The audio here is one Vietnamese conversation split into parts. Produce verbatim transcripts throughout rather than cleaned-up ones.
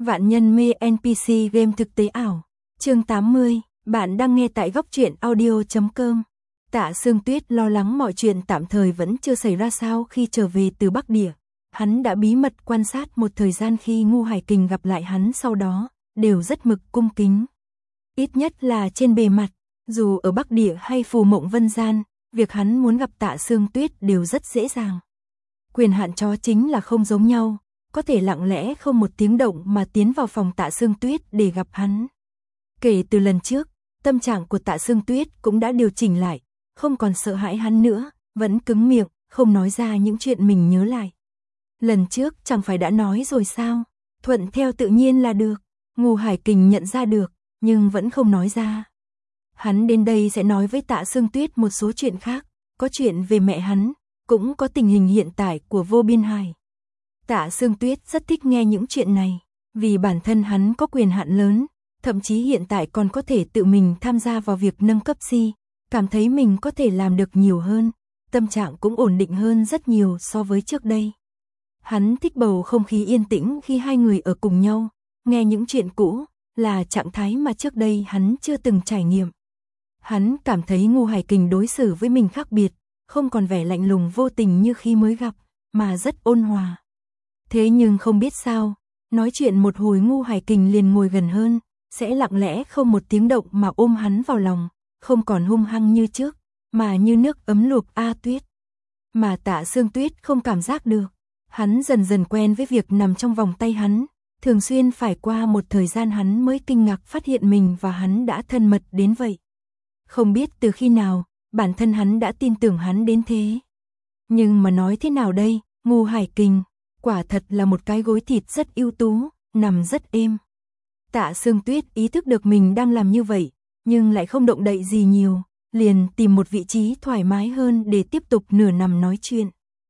Vạn nhân mê en pê xê game thực tế ảo. Chương tám mươi, bạn đang nghe tại góc truyện audio chấm com. Tạ Sương Tuyết lo lắng mọi chuyện tạm thời vẫn chưa xảy ra sao khi trở về từ Bắc Địa. Hắn đã bí mật quan sát một thời gian khi Ngu Hải Kình gặp lại hắn sau đó, đều rất mực cung kính. Ít nhất là trên bề mặt, dù ở Bắc Địa hay Phù Mộng Vân Gian, việc hắn muốn gặp Tạ Sương Tuyết đều rất dễ dàng. Quyền hạn chó chính là không giống nhau, có thể lặng lẽ không một tiếng động mà tiến vào phòng Tạ Sương Tuyết để gặp hắn. Kể từ lần trước, tâm trạng của Tạ Sương Tuyết cũng đã điều chỉnh lại, không còn sợ hãi hắn nữa, vẫn cứng miệng, không nói ra những chuyện mình nhớ lại. Lần trước chẳng phải đã nói rồi sao, thuận theo tự nhiên là được. Ngu Hải Kình nhận ra được, nhưng vẫn không nói ra. Hắn đến đây sẽ nói với Tạ Sương Tuyết một số chuyện khác, có chuyện về mẹ hắn, cũng có tình hình hiện tại của Vô Biên Hải. Tạ Sương Tuyết rất thích nghe những chuyện này, vì bản thân hắn có quyền hạn lớn, thậm chí hiện tại còn có thể tự mình tham gia vào việc nâng cấp si, cảm thấy mình có thể làm được nhiều hơn, tâm trạng cũng ổn định hơn rất nhiều so với trước đây. Hắn thích bầu không khí yên tĩnh khi hai người ở cùng nhau, nghe những chuyện cũ, là trạng thái mà trước đây hắn chưa từng trải nghiệm. Hắn cảm thấy Ngu Hải Kình đối xử với mình khác biệt, không còn vẻ lạnh lùng vô tình như khi mới gặp, mà rất ôn hòa. Thế nhưng không biết sao, nói chuyện một hồi Ngu Hải Kình liền ngồi gần hơn, sẽ lặng lẽ không một tiếng động mà ôm hắn vào lòng, không còn hung hăng như trước, mà như nước ấm luộc A Tuyết. Mà Tạ Sương Tuyết không cảm giác được, hắn dần dần quen với việc nằm trong vòng tay hắn, thường xuyên phải qua một thời gian hắn mới kinh ngạc phát hiện mình và hắn đã thân mật đến vậy. Không biết từ khi nào, bản thân hắn đã tin tưởng hắn đến thế. Nhưng mà nói thế nào đây, Ngu Hải Kình, quả thật là một cái gối thịt rất ưu tú, nằm rất êm. Tạ Sương Tuyết ý thức được mình đang làm như vậy, nhưng lại không động đậy gì nhiều, liền tìm một vị trí thoải mái hơn để tiếp tục nửa nằm nói chuyện.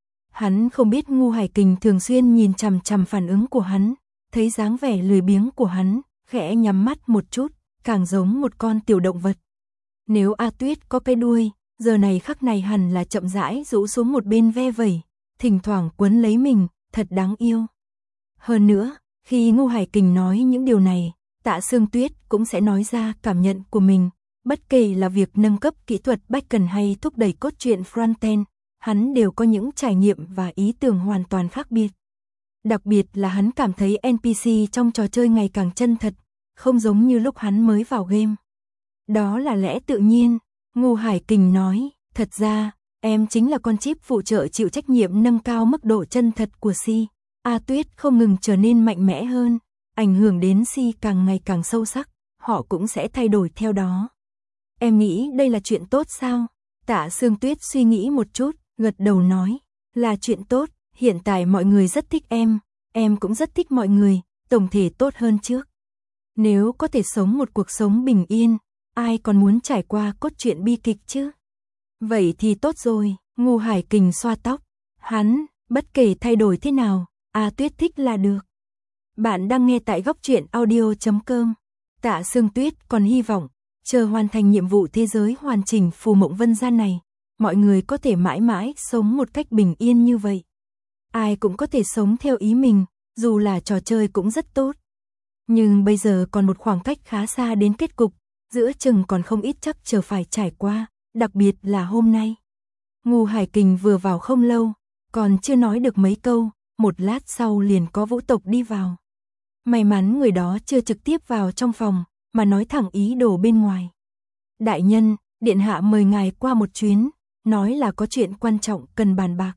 Hắn không biết Ngu Hải Kình thường xuyên nhìn chằm chằm phản ứng của hắn, thấy dáng vẻ lười biếng của hắn, khẽ nhắm mắt một chút, càng giống một con tiểu động vật. Nếu A Tuyết có cái đuôi, giờ này khắc này hẳn là chậm rãi rũ xuống một bên ve vẩy, thỉnh thoảng quấn lấy mình, thật đáng yêu. Hơn nữa, khi Ngu Hải Kình nói những điều này, Tạ Sương Tuyết cũng sẽ nói ra cảm nhận của mình, bất kể là việc nâng cấp kỹ thuật backend hay thúc đẩy cốt truyện frontend, hắn đều có những trải nghiệm và ý tưởng hoàn toàn khác biệt. Đặc biệt là hắn cảm thấy en pê xê trong trò chơi ngày càng chân thật, không giống như lúc hắn mới vào game. Đó là lẽ tự nhiên, Ngu Hải Kình nói, thật ra, em chính là con chip phụ trợ chịu trách nhiệm nâng cao mức độ chân thật của si. A Tuyết không ngừng trở nên mạnh mẽ hơn, ảnh hưởng đến si càng ngày càng sâu sắc, họ cũng sẽ thay đổi theo đó. Em nghĩ đây là chuyện tốt sao? Tạ Sương Tuyết suy nghĩ một chút, gật đầu nói, là chuyện tốt, hiện tại mọi người rất thích em, em cũng rất thích mọi người, tổng thể tốt hơn trước. Nếu có thể sống một cuộc sống bình yên, ai còn muốn trải qua cốt truyện bi kịch chứ? Vậy thì tốt rồi, Ngu Hải Kình xoa tóc, hắn, bất kể thay đổi thế nào, A Tuyết thích là được. Bạn đang nghe tại góc truyện audio chấm com. Tạ Sương Tuyết còn hy vọng, chờ hoàn thành nhiệm vụ thế giới hoàn chỉnh Phù Mộng Vân Gian này, mọi người có thể mãi mãi sống một cách bình yên như vậy. Ai cũng có thể sống theo ý mình, dù là trò chơi cũng rất tốt. Nhưng bây giờ còn một khoảng cách khá xa đến kết cục, giữa chừng còn không ít chắc chờ phải trải qua, đặc biệt là hôm nay. Ngu Hải Kình vừa vào không lâu, còn chưa nói được mấy câu, một lát sau liền có Vũ Tộc đi vào. May mắn người đó chưa trực tiếp vào trong phòng, mà nói thẳng ý đồ bên ngoài. Đại nhân, điện hạ mời ngài qua một chuyến, nói là có chuyện quan trọng cần bàn bạc.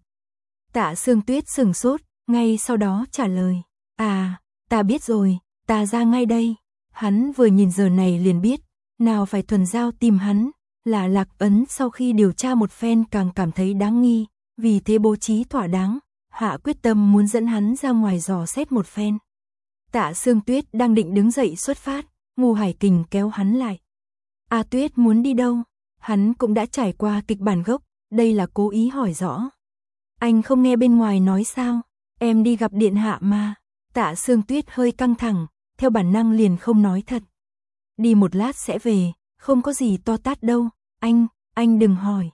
Tạ Sương Tuyết sửng sốt, ngay sau đó trả lời, à, ta biết rồi, ta ra ngay đây. Hắn vừa nhìn giờ này liền biết, nào phải thuần giao tìm hắn, là Lạc Ấn sau khi điều tra một phen càng cảm thấy đáng nghi, vì thế bố trí thỏa đáng, hạ quyết tâm muốn dẫn hắn ra ngoài dò xét một phen. Tạ Sương Tuyết đang định đứng dậy xuất phát, Ngu Hải Kình kéo hắn lại. A Tuyết muốn đi đâu? Hắn cũng đã trải qua kịch bản gốc, đây là cố ý hỏi rõ. Anh không nghe bên ngoài nói sao? Em đi gặp điện hạ mà. Tạ Sương Tuyết hơi căng thẳng, theo bản năng liền không nói thật. Đi một lát sẽ về, không có gì to tát đâu, anh, anh đừng hỏi.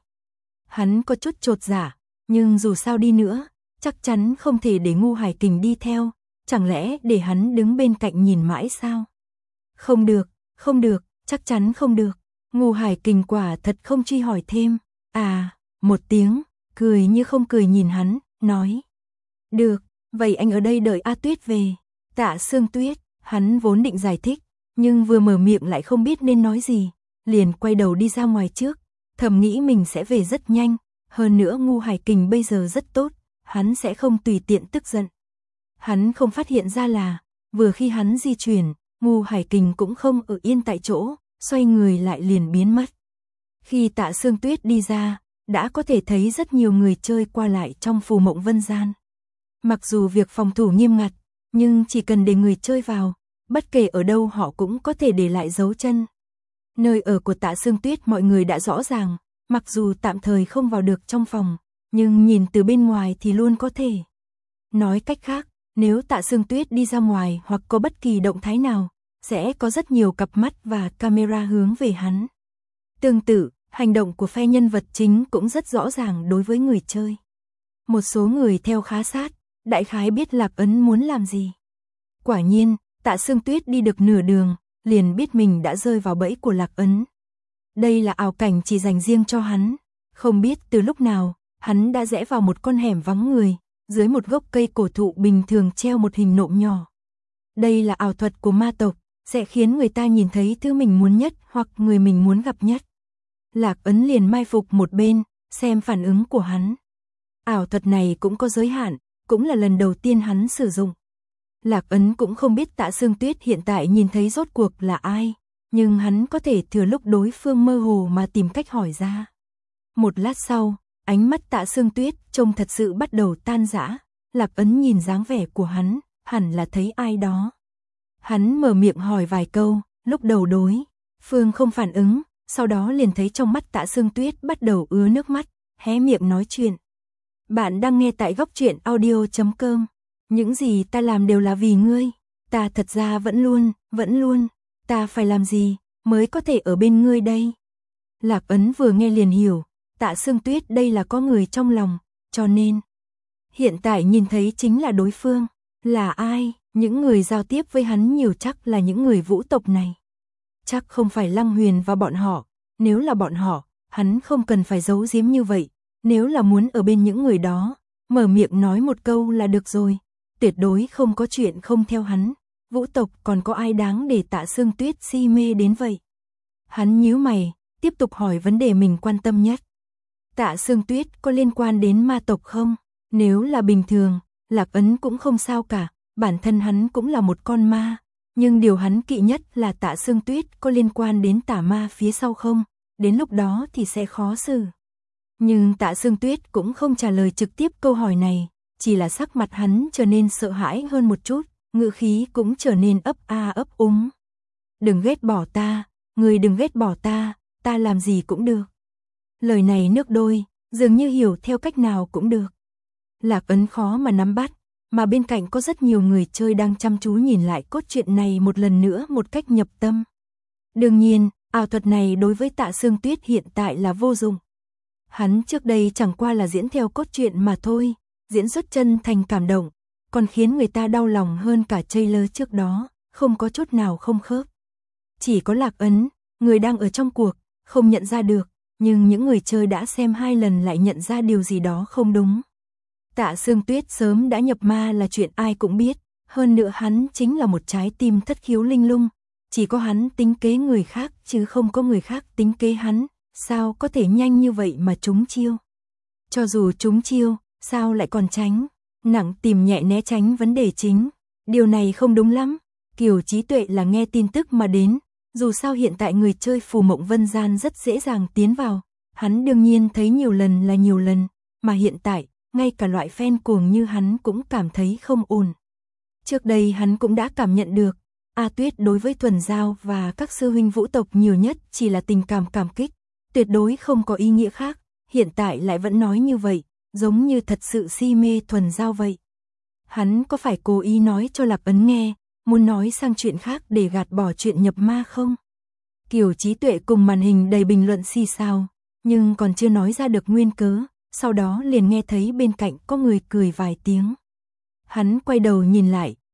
Hắn có chút chột dạ, nhưng dù sao đi nữa, chắc chắn không thể để Ngu Hải Kình đi theo, chẳng lẽ để hắn đứng bên cạnh nhìn mãi sao? Không được, không được, chắc chắn không được. Ngô Hải Kình quả thật không truy hỏi thêm. À, một tiếng, cười như không cười nhìn hắn, nói. Được, vậy anh ở đây đợi A Tuyết về. Tạ Sương Tuyết, hắn vốn định giải thích, nhưng vừa mở miệng lại không biết nên nói gì, liền quay đầu đi ra ngoài trước, thầm nghĩ mình sẽ về rất nhanh, hơn nữa Ngô Hải Kình bây giờ rất tốt, hắn sẽ không tùy tiện tức giận. Hắn không phát hiện ra là, vừa khi hắn di chuyển, Ngô Hải Kình cũng không ở yên tại chỗ, xoay người lại liền biến mất. Khi Tạ Sương Tuyết đi ra, đã có thể thấy rất nhiều người chơi qua lại trong Phù Mộng Vân Gian. Mặc dù việc phòng thủ nghiêm ngặt, nhưng chỉ cần để người chơi vào, bất kể ở đâu họ cũng có thể để lại dấu chân. Nơi ở của Tạ Sương Tuyết mọi người đã rõ ràng, mặc dù tạm thời không vào được trong phòng, nhưng nhìn từ bên ngoài thì luôn có thể. Nói cách khác, nếu Tạ Sương Tuyết đi ra ngoài hoặc có bất kỳ động thái nào, sẽ có rất nhiều cặp mắt và camera hướng về hắn. Tương tự, hành động của phe nhân vật chính cũng rất rõ ràng đối với người chơi. Một số người theo khá sát, đại khái biết Lạc Ấn muốn làm gì. Quả nhiên, Tạ Sương Tuyết đi được nửa đường, liền biết mình đã rơi vào bẫy của Lạc Ấn. Đây là ảo cảnh chỉ dành riêng cho hắn. Không biết từ lúc nào, hắn đã rẽ vào một con hẻm vắng người, dưới một gốc cây cổ thụ bình thường treo một hình nộm nhỏ. Đây là ảo thuật của ma tộc, sẽ khiến người ta nhìn thấy thứ mình muốn nhất hoặc người mình muốn gặp nhất. Lạc Ấn liền mai phục một bên, xem phản ứng của hắn. Ảo thuật này cũng có giới hạn, cũng là lần đầu tiên hắn sử dụng. Lạc Ấn cũng không biết Tạ Sương Tuyết hiện tại nhìn thấy rốt cuộc là ai, nhưng hắn có thể thừa lúc đối phương mơ hồ mà tìm cách hỏi ra. Một lát sau, ánh mắt Tạ Sương Tuyết trông thật sự bắt đầu tan rã. Lạc Ấn nhìn dáng vẻ của hắn, hẳn là thấy ai đó. Hắn mở miệng hỏi vài câu, lúc đầu đối phương không phản ứng, sau đó liền thấy trong mắt Tạ Sương Tuyết bắt đầu ứa nước mắt, hé miệng nói chuyện. Bạn đang nghe tại góc truyện audio chấm com. Những gì ta làm đều là vì ngươi. Ta thật ra vẫn luôn, vẫn luôn. Ta phải làm gì mới có thể ở bên ngươi đây? Lạc Ấn vừa nghe liền hiểu, Tạ Sương Tuyết đây là có người trong lòng, cho nên hiện tại nhìn thấy chính là đối phương. Là ai? Những người giao tiếp với hắn nhiều chắc là những người vũ tộc này. Chắc không phải Lăng Huyền và bọn họ. Nếu là bọn họ, hắn không cần phải giấu giếm như vậy. Nếu là muốn ở bên những người đó, mở miệng nói một câu là được rồi. Tuyệt đối không có chuyện không theo hắn. Vũ tộc còn có ai đáng để Tạ Sương Tuyết si mê đến vậy? Hắn nhíu mày, tiếp tục hỏi vấn đề mình quan tâm nhất. Tạ Sương Tuyết có liên quan đến ma tộc không? Nếu là bình thường, Lạc Ấn cũng không sao cả, bản thân hắn cũng là một con ma. Nhưng điều hắn kỵ nhất là Tạ Sương Tuyết có liên quan đến tà ma phía sau không? Đến lúc đó thì sẽ khó xử. Nhưng Tạ Sương Tuyết cũng không trả lời trực tiếp câu hỏi này, chỉ là sắc mặt hắn trở nên sợ hãi hơn một chút, ngữ khí cũng trở nên ấp a ấp úng. Đừng ghét bỏ ta, người đừng ghét bỏ ta, ta làm gì cũng được. Lời này nước đôi, dường như hiểu theo cách nào cũng được. Lạc Ấn khó mà nắm bắt, mà bên cạnh có rất nhiều người chơi đang chăm chú nhìn lại cốt truyện này một lần nữa một cách nhập tâm. Đương nhiên, ảo thuật này đối với Tạ Sương Tuyết hiện tại là vô dụng. Hắn trước đây chẳng qua là diễn theo cốt truyện mà thôi, diễn xuất chân thành cảm động, còn khiến người ta đau lòng hơn cả trailer trước đó, không có chút nào không khớp. Chỉ có Lạc Ấn, người đang ở trong cuộc, không nhận ra được, nhưng những người chơi đã xem hai lần lại nhận ra điều gì đó không đúng. Tạ Sương Tuyết sớm đã nhập ma là chuyện ai cũng biết, hơn nữa hắn chính là một trái tim thất khiếu linh lung, chỉ có hắn tính kế người khác chứ không có người khác tính kế hắn, sao có thể nhanh như vậy mà trúng chiêu. Cho dù trúng chiêu, sao lại còn tránh, nặng tìm nhẹ né tránh vấn đề chính, điều này không đúng lắm. Kiều Trí Tuệ là nghe tin tức mà đến, dù sao hiện tại người chơi Phù Mộng Vân Gian rất dễ dàng tiến vào, hắn đương nhiên thấy nhiều lần là nhiều lần, mà hiện tại, ngay cả loại fan cuồng như hắn cũng cảm thấy không ổn. Trước đây hắn cũng đã cảm nhận được, A Tuyết đối với Thuần Giao và các sư huynh vũ tộc nhiều nhất chỉ là tình cảm cảm kích, tuyệt đối không có ý nghĩa khác, hiện tại lại vẫn nói như vậy, giống như thật sự si mê Thuần Giao vậy. Hắn có phải cố ý nói cho Lạc Ấn nghe, muốn nói sang chuyện khác để gạt bỏ chuyện nhập ma không? Kiều Trí Tuệ cùng màn hình đầy bình luận xì xào, nhưng còn chưa nói ra được nguyên cớ, sau đó liền nghe thấy bên cạnh có người cười vài tiếng. Hắn quay đầu nhìn lại,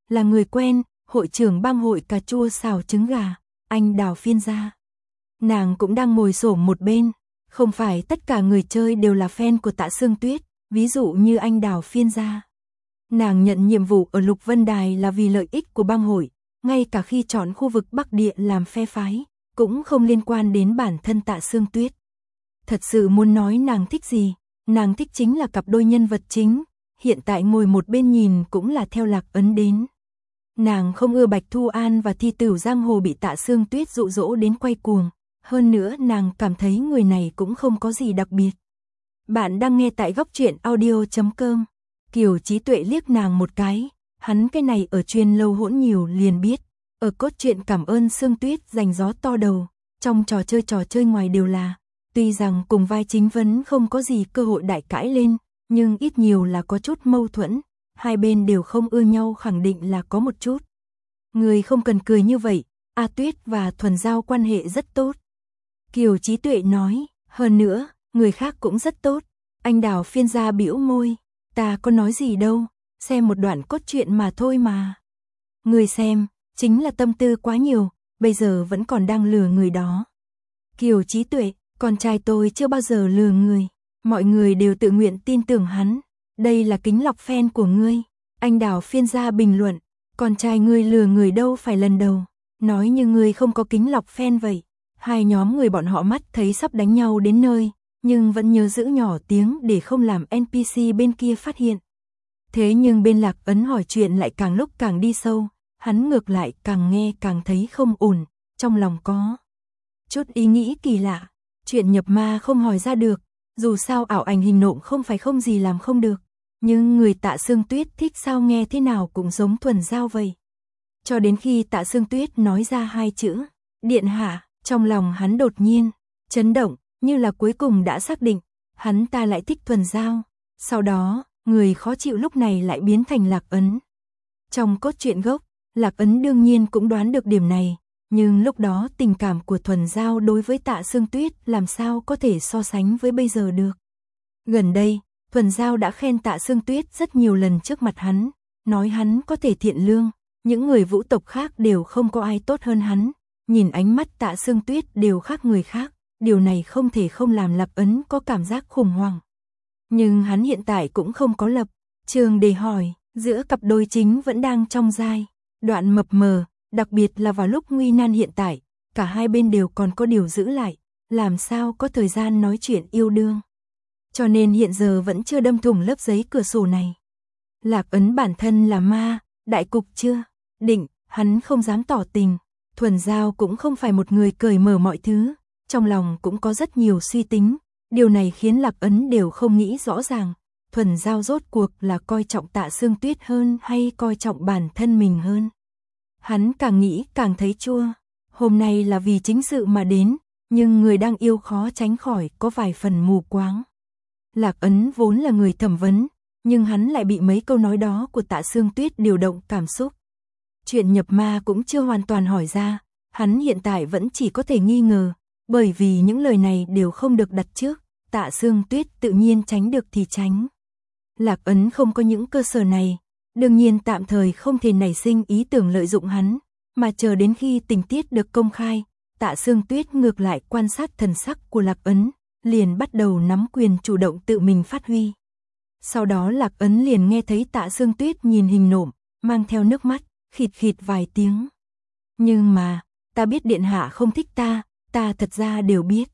là người quen, hội trưởng bang hội cà chua xào trứng gà, anh Đào Phiên Gia. Nàng cũng đang ngồi xổm một bên, không phải tất cả người chơi đều là fan của Tạ Sương Tuyết, ví dụ như anh Đào Phiên Gia. Nàng nhận nhiệm vụ ở Lục Vân Đài là vì lợi ích của bang hội, ngay cả khi chọn khu vực Bắc Địa làm phe phái, cũng không liên quan đến bản thân Tạ Sương Tuyết. Thật sự muốn nói nàng thích gì, nàng thích chính là cặp đôi nhân vật chính, hiện tại ngồi một bên nhìn cũng là theo Lạc Ấn đến. Nàng không ưa Bạch Thu An và Thi Tửu Giang Hồ bị Tạ Sương Tuyết dụ dỗ đến quay cuồng, hơn nữa nàng cảm thấy người này cũng không có gì đặc biệt. Bạn đang nghe tại góc truyện audio chấm com. Kiều Chí Tuệ liếc nàng một cái, hắn cái này ở chuyên lâu hỗn nhiều liền biết, ở cốt truyện Cảm ơn Sương Tuyết giành gió to đầu, trong trò chơi trò chơi ngoài đều là, tuy rằng cùng vai chính vẫn không có gì cơ hội đại cãi lên, nhưng ít nhiều là có chút mâu thuẫn, hai bên đều không ưa nhau khẳng định là có một chút. Người không cần cười như vậy, A Tuyết và Thuần Giao quan hệ rất tốt. Kiều Chí Tuệ nói, hơn nữa, người khác cũng rất tốt. Anh Đào Phiên Gia bĩu môi, ta có nói gì đâu, xem một đoạn cốt truyện mà thôi mà. Người xem, chính là tâm tư quá nhiều, bây giờ vẫn còn đang lừa người đó. Kiều Chí Tuệ, con trai tôi chưa bao giờ lừa người, mọi người đều tự nguyện tin tưởng hắn, đây là kính lọc fan của ngươi. Anh Đào Phiên Gia bình luận, con trai ngươi lừa người đâu phải lần đầu, nói như ngươi không có kính lọc fan vậy. Hai nhóm người bọn họ mắt thấy sắp đánh nhau đến nơi, nhưng vẫn nhớ giữ nhỏ tiếng để không làm en pê xê bên kia phát hiện. Thế nhưng bên Lạc Ấn hỏi chuyện lại càng lúc càng đi sâu, hắn ngược lại càng nghe càng thấy không ổn, trong lòng có chút ý nghĩ kỳ lạ, chuyện nhập ma không hỏi ra được, dù sao ảo ảnh hình nộm không phải không gì làm không được, nhưng người Tạ Sương Tuyết thích sao nghe thế nào cũng giống Thuần Giao vậy. Cho đến khi Tạ Sương Tuyết nói ra hai chữ, điện hạ, trong lòng hắn đột nhiên chấn động, như là cuối cùng đã xác định, hắn ta lại thích Thuần Giao. Sau đó, người khó chịu lúc này lại biến thành Lạc Ấn. Trong cốt truyện gốc, Lạc Ấn đương nhiên cũng đoán được điểm này, nhưng lúc đó tình cảm của Thuần Giao đối với Tạ Sương Tuyết làm sao có thể so sánh với bây giờ được. Gần đây, Thuần Giao đã khen Tạ Sương Tuyết rất nhiều lần trước mặt hắn, nói hắn có thể thiện lương, những người vũ tộc khác đều không có ai tốt hơn hắn. Nhìn ánh mắt Tạ Sương Tuyết đều khác người khác, điều này không thể không làm Lạc Ấn có cảm giác khủng hoảng. Nhưng hắn hiện tại cũng không có lập trường để hỏi, giữa cặp đôi chính vẫn đang trong giai đoạn mập mờ, đặc biệt là vào lúc nguy nan hiện tại, cả hai bên đều còn có điều giữ lại, làm sao có thời gian nói chuyện yêu đương. Cho nên hiện giờ vẫn chưa đâm thủng lớp giấy cửa sổ này. Lạc Ấn bản thân là ma, đại cục chưa định, hắn không dám tỏ tình. Thuần Giao cũng không phải một người cởi mở mọi thứ, trong lòng cũng có rất nhiều suy tính, điều này khiến Lạc Ấn đều không nghĩ rõ ràng, Thuần Giao rốt cuộc là coi trọng Tạ Sương Tuyết hơn hay coi trọng bản thân mình hơn. Hắn càng nghĩ càng thấy chua, hôm nay là vì chính sự mà đến, nhưng người đang yêu khó tránh khỏi có vài phần mù quáng. Lạc Ấn vốn là người thẩm vấn, nhưng hắn lại bị mấy câu nói đó của Tạ Sương Tuyết điều động cảm xúc. Chuyện nhập ma cũng chưa hoàn toàn hỏi ra, hắn hiện tại vẫn chỉ có thể nghi ngờ, bởi vì những lời này đều không được đặt trước, Tạ Sương Tuyết tự nhiên tránh được thì tránh. Lạc Ấn không có những cơ sở này, đương nhiên tạm thời không thể nảy sinh ý tưởng lợi dụng hắn, mà chờ đến khi tình tiết được công khai, Tạ Sương Tuyết ngược lại quan sát thần sắc của Lạc Ấn, liền bắt đầu nắm quyền chủ động tự mình phát huy. Sau đó Lạc Ấn liền nghe thấy Tạ Sương Tuyết nhìn hình nộm, mang theo nước mắt, khịt khịt vài tiếng. Nhưng mà, ta biết điện hạ không thích ta, ta thật ra đều biết.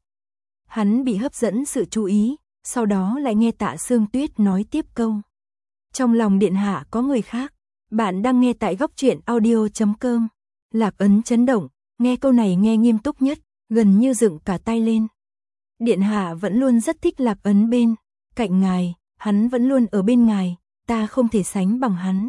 Hắn bị hấp dẫn sự chú ý, sau đó lại nghe Tạ Sương Tuyết nói tiếp câu. Trong lòng điện hạ có người khác, bạn đang nghe tại góc truyện audio chấm com. Lạc Ấn chấn động, nghe câu này nghe nghiêm túc nhất, gần như dựng cả tay lên. Điện hạ vẫn luôn rất thích Lạc Ấn bên cạnh ngài, hắn vẫn luôn ở bên ngài, ta không thể sánh bằng hắn.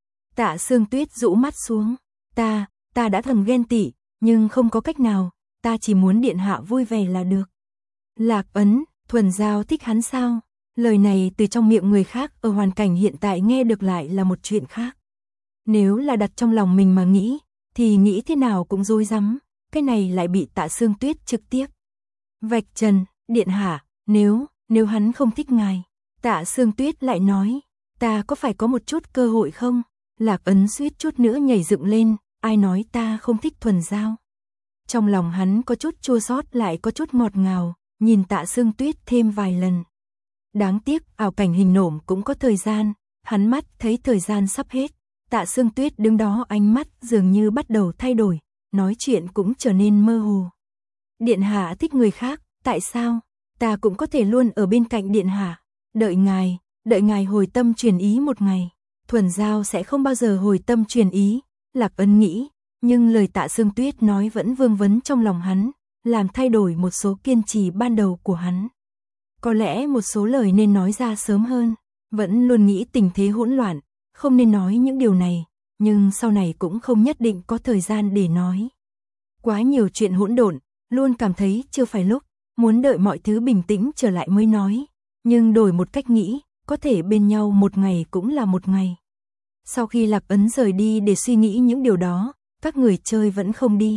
Tạ Sương Tuyết rũ mắt xuống, ta, ta đã thầm ghen tị, nhưng không có cách nào, ta chỉ muốn điện hạ vui vẻ là được. Lạc Ấn, Thuần Giao thích hắn sao? Lời này từ trong miệng người khác ở hoàn cảnh hiện tại nghe được lại là một chuyện khác. Nếu là đặt trong lòng mình mà nghĩ, thì nghĩ thế nào cũng rối rắm, cái này lại bị Tạ Sương Tuyết trực tiếp vạch trần, điện hạ, nếu, nếu hắn không thích ngài. Tạ Sương Tuyết lại nói, ta có phải có một chút cơ hội không? Lạc Ấn suýt chút nữa nhảy dựng lên, ai nói ta không thích Thuần Giao. Trong lòng hắn có chút chua xót lại có chút ngọt ngào, nhìn Tạ Sương Tuyết thêm vài lần. Đáng tiếc, ảo cảnh hình nổm cũng có thời gian, hắn mắt thấy thời gian sắp hết. Tạ Sương Tuyết đứng đó ánh mắt dường như bắt đầu thay đổi, nói chuyện cũng trở nên mơ hồ. Điện hạ thích người khác, tại sao? Ta cũng có thể luôn ở bên cạnh điện hạ, đợi ngài, đợi ngài hồi tâm truyền ý một ngày. Thuần Giao sẽ không bao giờ hồi tâm truyền ý, Lạc Ấn nghĩ, nhưng lời Tạ Sương Tuyết nói vẫn vương vấn trong lòng hắn, làm thay đổi một số kiên trì ban đầu của hắn. Có lẽ một số lời nên nói ra sớm hơn, vẫn luôn nghĩ tình thế hỗn loạn, không nên nói những điều này, nhưng sau này cũng không nhất định có thời gian để nói. Quá nhiều chuyện hỗn độn, luôn cảm thấy chưa phải lúc, muốn đợi mọi thứ bình tĩnh trở lại mới nói, nhưng đổi một cách nghĩ, có thể bên nhau một ngày cũng là một ngày. Sau khi Lạc Ấn rời đi để suy nghĩ những điều đó, các người chơi vẫn không đi.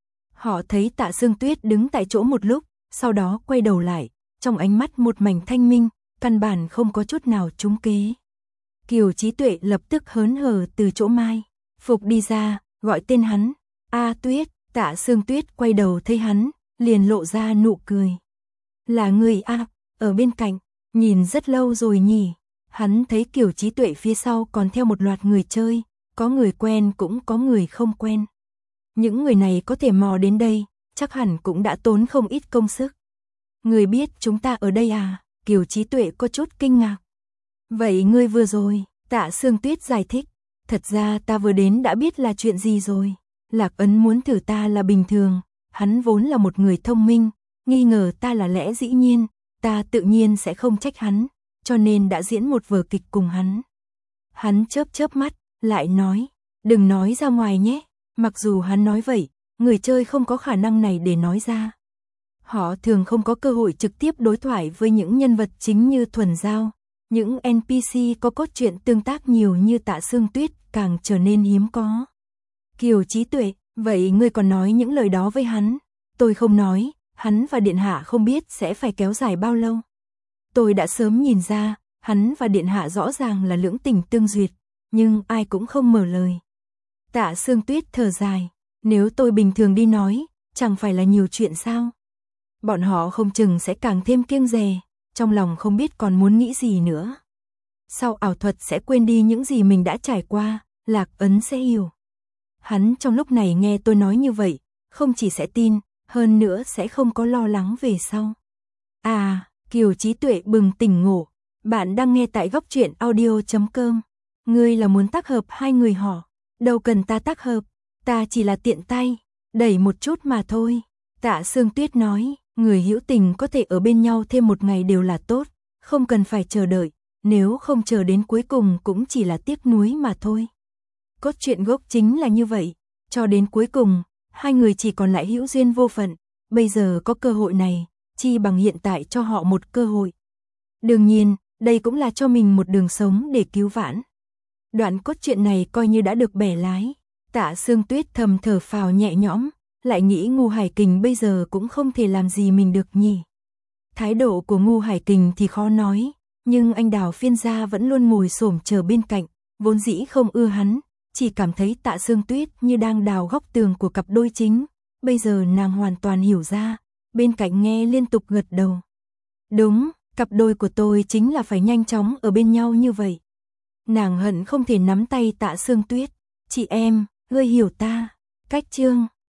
Họ thấy Tạ Sương Tuyết đứng tại chỗ một lúc, sau đó quay đầu lại, trong ánh mắt một mảnh thanh minh, căn bản không có chút nào trúng kế. Kiều Chí Tuệ lập tức hớn hở từ chỗ Mai Phục đi ra, gọi tên hắn, A Tuyết. Tạ Sương Tuyết quay đầu thấy hắn, liền lộ ra nụ cười. Là người A, ở bên cạnh, nhìn rất lâu rồi nhỉ. Hắn thấy Kiều Chí Tuệ phía sau còn theo một loạt người chơi, có người quen cũng có người không quen. Những người này có thể mò đến đây, chắc hẳn cũng đã tốn không ít công sức. Người biết chúng ta ở đây à? Kiều Chí Tuệ có chút kinh ngạc. Vậy ngươi vừa rồi, Tạ Sương Tuyết giải thích, thật ra ta vừa đến đã biết là chuyện gì rồi. Lạc Ấn muốn thử ta là bình thường, hắn vốn là một người thông minh, nghi ngờ ta là lẽ dĩ nhiên, ta tự nhiên sẽ không trách hắn, cho nên đã diễn một vở kịch cùng hắn. Hắn chớp chớp mắt, lại nói, đừng nói ra ngoài nhé, mặc dù hắn nói vậy, người chơi không có khả năng này để nói ra. Họ thường không có cơ hội trực tiếp đối thoại với những nhân vật chính như Thuần Giao, những en pê xê có cốt truyện tương tác nhiều như Tạ Sương Tuyết càng trở nên hiếm có. Kiều Chí Tuệ, vậy ngươi còn nói những lời đó với hắn? Tôi không nói, hắn và điện hạ không biết sẽ phải kéo dài bao lâu. Tôi đã sớm nhìn ra, hắn và điện hạ rõ ràng là lưỡng tình tương duyệt, nhưng ai cũng không mở lời. Tạ Sương Tuyết thở dài, nếu tôi bình thường đi nói, chẳng phải là nhiều chuyện sao? Bọn họ không chừng sẽ càng thêm kiêng dè, trong lòng không biết còn muốn nghĩ gì nữa. Sau ảo thuật sẽ quên đi những gì mình đã trải qua, Lạc Ấn sẽ hiểu. Hắn trong lúc này nghe tôi nói như vậy, không chỉ sẽ tin, hơn nữa sẽ không có lo lắng về sau. À, Kiều Chí Tuệ bừng tỉnh ngộ, bạn đang nghe tại góc truyện audio chấm com. Ngươi là muốn tác hợp hai người họ, đâu cần ta tác hợp, ta chỉ là tiện tay, đẩy một chút mà thôi. Tạ Sương Tuyết nói, người hữu tình có thể ở bên nhau thêm một ngày đều là tốt, không cần phải chờ đợi, nếu không chờ đến cuối cùng cũng chỉ là tiếc nuối mà thôi. Cốt truyện gốc chính là như vậy, cho đến cuối cùng, hai người chỉ còn lại hữu duyên vô phận, bây giờ có cơ hội này, chi bằng hiện tại cho họ một cơ hội. Đương nhiên, đây cũng là cho mình một đường sống để cứu vãn. Đoạn cốt truyện này coi như đã được bẻ lái, Tạ Sương Tuyết thầm thở phào nhẹ nhõm, lại nghĩ Ngu Hải Kình bây giờ cũng không thể làm gì mình được nhỉ. Thái độ của Ngu Hải Kình thì khó nói, nhưng anh Đào Phiên gia vẫn luôn ngồi xổm chờ bên cạnh, vốn dĩ không ưa hắn, chỉ cảm thấy Tạ Sương Tuyết như đang đào góc tường của cặp đôi chính, bây giờ nàng hoàn toàn hiểu ra, bên cạnh nghe liên tục gật đầu. Đúng, cặp đôi của tôi chính là phải nhanh chóng ở bên nhau như vậy. Nàng hận không thể nắm tay Tạ Sương Tuyết, chị em, ngươi hiểu ta, cách chương.